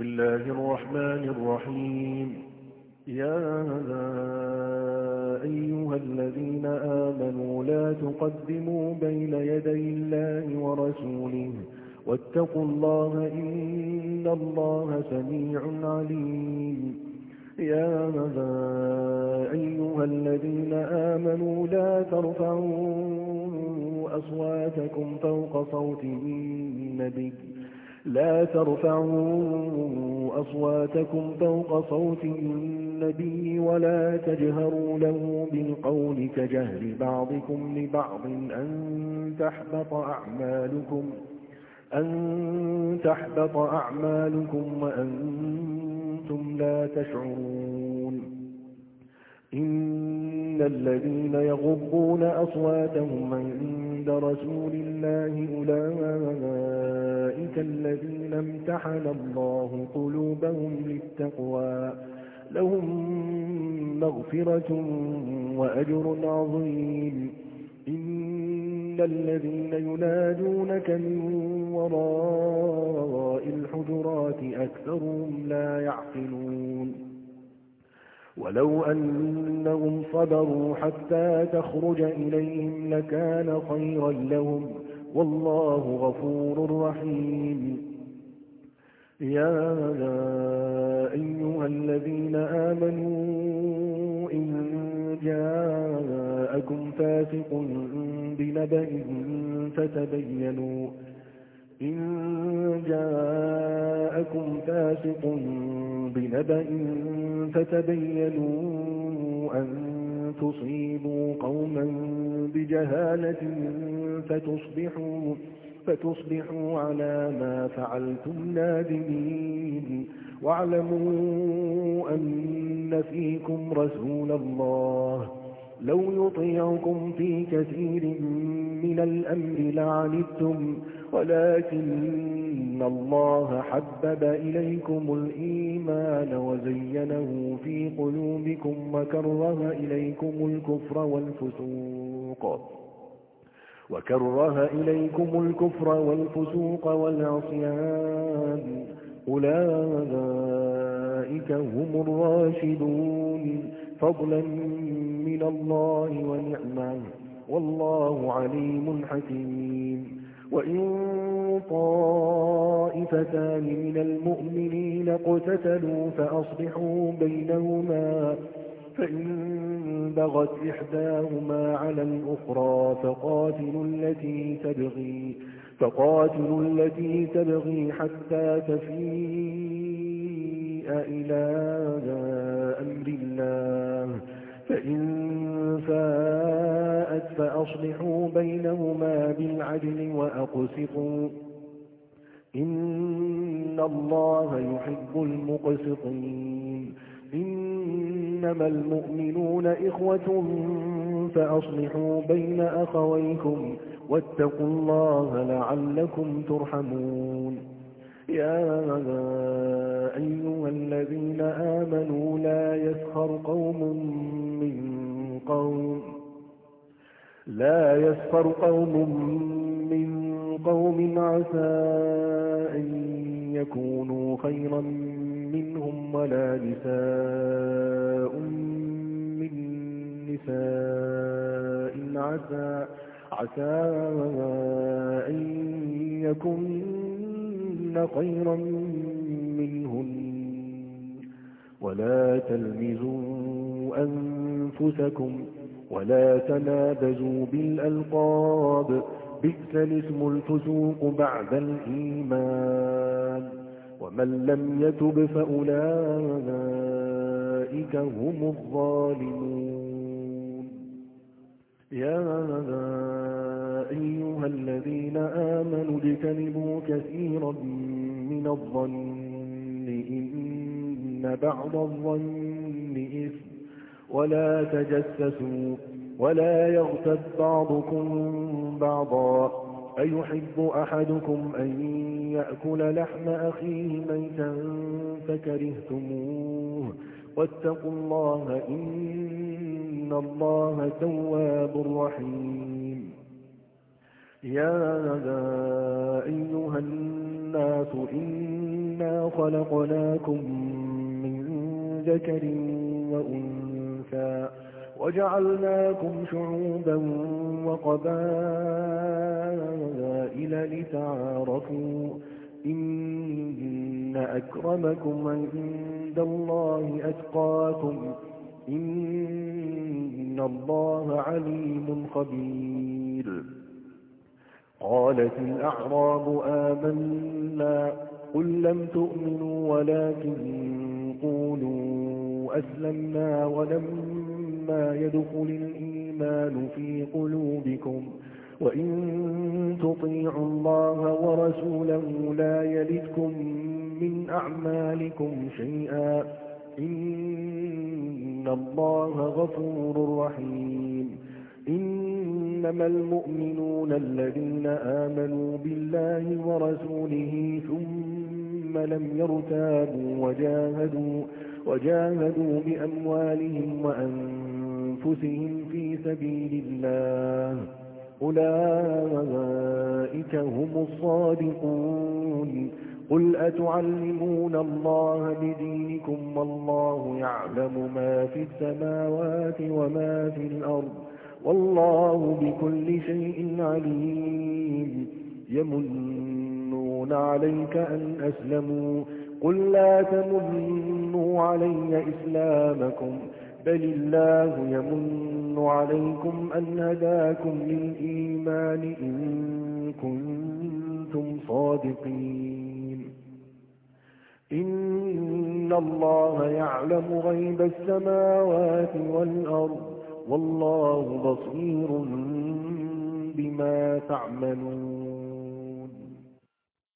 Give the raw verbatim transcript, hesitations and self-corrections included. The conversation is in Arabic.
بسم الله الرحمن الرحيم. يا أيها الذين آمنوا لا تقدموا بين يدي الله ورسوله واتقوا الله إن الله سميع عليم. يا أيها الذين آمنوا لا ترفعوا أصواتكم فوق صوت النبي لا ترفعوا أصواتكم فوق صوت النبي ولا تجهروا له بالقول كجهر بعضكم لبعض أن تحبط أعمالكم أن تحبط أعمالكم وأنتم لا تشعرون. إن الذين يغضون أصواتهم عند رسول الله أولئك الذين امتحن الله قلوبهم للتقوى لهم مغفرة وأجر عظيم. إن الذين ينادونك من وراء الحجرات أكثرهم لا يعقلون. ولو أنهم صبروا حتى تخرج إليهم لكان خيرا لهم والله غفور رحيم. يا أيها الذين آمنوا إن جاءكم فاسق بنبأ فتبينوا إن جاءكم فاسق بنبأ فتبينوا أن تصيبوا قوما بجهالة فتصبحوا, فتصبحوا على ما فعلتم نادمين. واعلموا أن فيكم رسول الله لو يطيعكم في كثير من الأمر لعنتم ولكن الله حبب إليكم الإيمان وزينه في قلوبكم وكره إليكم الكفر والفسوق وكره إليكم الكفر والفسوق والعصيان أولئك هم الراشدون فضلا من الله ونعمه والله عليم حكيم. وإن طائفتان من المؤمنين اقتتلوا فأصلحوا بينهما فإن بغت إحداهما على الأخرى فقاتلوا التي تبغي فقاتلوا التي تبغي حتى تفيء إلى أمر الله فإن فاءت فأصلحوا بينهما بالعدل وأقسطوا إن الله يحب المقسطين. إنما المؤمنون إخوة فأصلحوا بين أخويكم واتقوا الله لعلكم ترحمون. يا أيها الذين آمنوا لا يسخر قوم من قوم لا يسخر قوم من قوم عسى أن يكونوا خيرا منهم ولا نساء من نساء عسى عسى أن يكن خيرا منهن ولا تلمزوا أنفسكم ولا تنابزوا بالألقاب بئس الاسم الفسوق بعد الإيمان ومن لم يتب فأولئك هم الظالمون. يا أيها الذين آمنوا اجتنبوا كثيرا من الظن إن بعض الظن إثم ولا تجسسوا ولا يغتب بعضكم بعضا أيحب أحدكم أن يأكل لحم أخيه ميتا فكرهتموه واتقوا الله إن الله تواب رحيم. يا أيها الناس إنا خلقناكم من ذكر وأنثى وجعلناكم شعوبا وقبائل لتعارفوا إن أكرمكم عند الله أتقاكم إن الله عليم خبير. قالت الأعراب آمنا قل لم تؤمنوا ولكن قولوا أسلمنا ولما يدخل الإيمان في قلوبكم وإن تطيعوا الله ورسوله لا يلدكم من أعمالكم شيئا إن الله غفور رحيم. إنما المؤمنون الذين آمنوا بالله ورسوله ثم لم يرتابوا وجاهدوا, وجاهدوا بأموالهم وأنفسهم في سبيل الله أولئك هم الصادقون. قل أتعلمون الله بدينكم والله يعلم ما في السماوات وما في الأرض والله بكل شيء عليم. يمنون عليك أن أسلموا قل لا تمنوا علي إسلامكم بل الله يمن عليكم أن هداكم للإيمان إن كنتم صادقين. إن الله يعلم غيب السماوات والأرض والله بصير بما تعملون.